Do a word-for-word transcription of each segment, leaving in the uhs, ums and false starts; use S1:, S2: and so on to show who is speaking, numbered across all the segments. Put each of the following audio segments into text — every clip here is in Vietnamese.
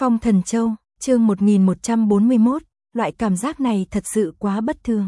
S1: Phong Thần Châu, chương một nghìn một trăm bốn mươi mốt, loại cảm giác này thật sự quá bất thường.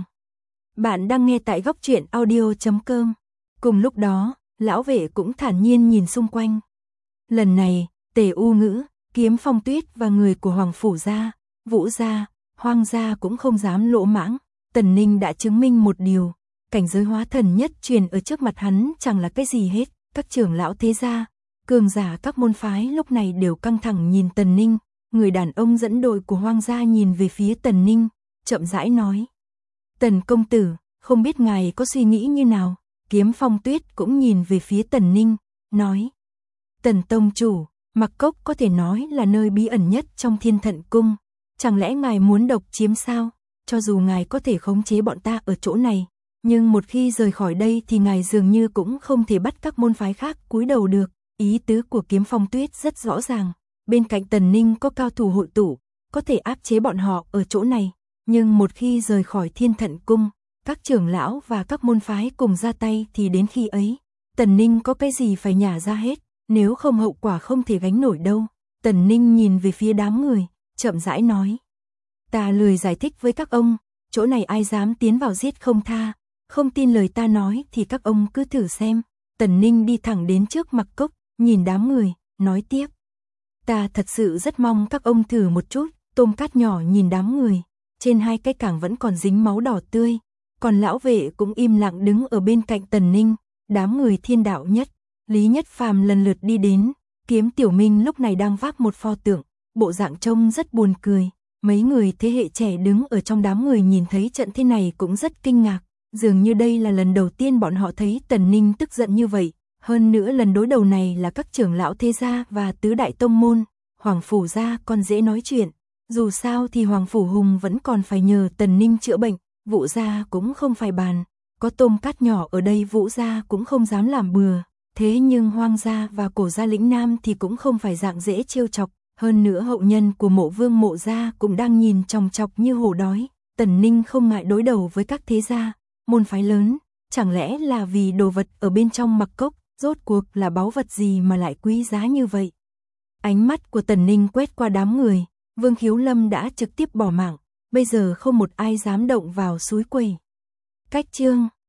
S1: Bạn đang nghe tại góc truyện audio chấm com. Cùng lúc đó, lão vệ cũng thản nhiên nhìn xung quanh. Lần này, Tề U Ngữ, Kiếm Phong Tuyết và người của Hoàng Phủ gia, Vũ gia, Hoang gia cũng không dám lỗ mãng. Tần Ninh đã chứng minh một điều, cảnh giới hóa thần nhất truyền ở trước mặt hắn chẳng là cái gì hết. Các trưởng lão thế gia, cường giả các môn phái lúc này đều căng thẳng nhìn Tần Ninh. Người đàn ông dẫn đội của Hoang gia nhìn về phía Tần Ninh, chậm rãi nói: Tần công tử, không biết ngài có suy nghĩ như nào? Kiếm Phong Tuyết cũng nhìn về phía Tần Ninh, nói: Tần tông chủ, Mặc Cốc có thể nói là nơi bí ẩn nhất trong Thiên Thận Cung. Chẳng lẽ ngài muốn độc chiếm sao? Cho dù ngài có thể khống chế bọn ta ở chỗ này, nhưng một khi rời khỏi đây thì ngài dường như cũng không thể bắt các môn phái khác cúi đầu được. Ý tứ của Kiếm Phong Tuyết rất rõ ràng. Bên cạnh Tần Ninh có cao thủ hội tụ, có thể áp chế bọn họ ở chỗ này. Nhưng một khi rời khỏi Thiên Thận Cung, các trưởng lão và các môn phái cùng ra tay thì đến khi ấy, Tần Ninh có cái gì phải nhả ra hết, nếu không hậu quả không thể gánh nổi đâu. Tần Ninh nhìn về phía đám người, chậm rãi nói: Ta lười giải thích với các ông, chỗ này ai dám tiến vào giết không tha, không tin lời ta nói thì các ông cứ thử xem. Tần Ninh đi thẳng đến trước Mặc Cốc, nhìn đám người, nói tiếp: Ta thật sự rất mong các ông thử một chút. Tôm Cát nhỏ nhìn đám người, trên hai cái cẳng vẫn còn dính máu đỏ tươi, còn lão vệ cũng im lặng đứng ở bên cạnh Tần Ninh. Đám người Thiên Đạo Nhất, Lý Nhất Phàm lần lượt đi đến. Kiếm Tiểu Minh lúc này đang vác một pho tượng, bộ dạng trông rất buồn cười. Mấy người thế hệ trẻ đứng ở trong đám người nhìn thấy trận thế này cũng rất kinh ngạc, dường như đây là lần đầu tiên bọn họ thấy Tần Ninh tức giận như vậy. Hơn nữa lần đối đầu này là các trưởng lão thế gia và tứ đại tông môn. Hoàng Phủ gia còn dễ nói chuyện, dù sao thì Hoàng Phủ Hùng vẫn còn phải nhờ Tần Ninh chữa bệnh. Vũ gia cũng không phải bàn, có Tôm Cát nhỏ ở đây Vũ gia cũng không dám làm bừa. Thế nhưng Hoang gia và Cổ gia lĩnh Nam thì cũng không phải dạng dễ trêu chọc. Hơn nữa hậu nhân của Mộ Vương Mộ gia cũng đang nhìn chòng chọc như hổ đói. Tần Ninh không ngại đối đầu với các thế gia, môn phái lớn, chẳng lẽ là vì đồ vật ở bên trong Mặc Cốc, rốt cuộc là báu vật gì mà lại quý giá như vậy? Ánh mắt của Tần Ninh quét qua đám người, Vương Khiếu Lâm đã trực tiếp bỏ mạng, bây giờ không một ai dám động vào suối quẩy. Cách chương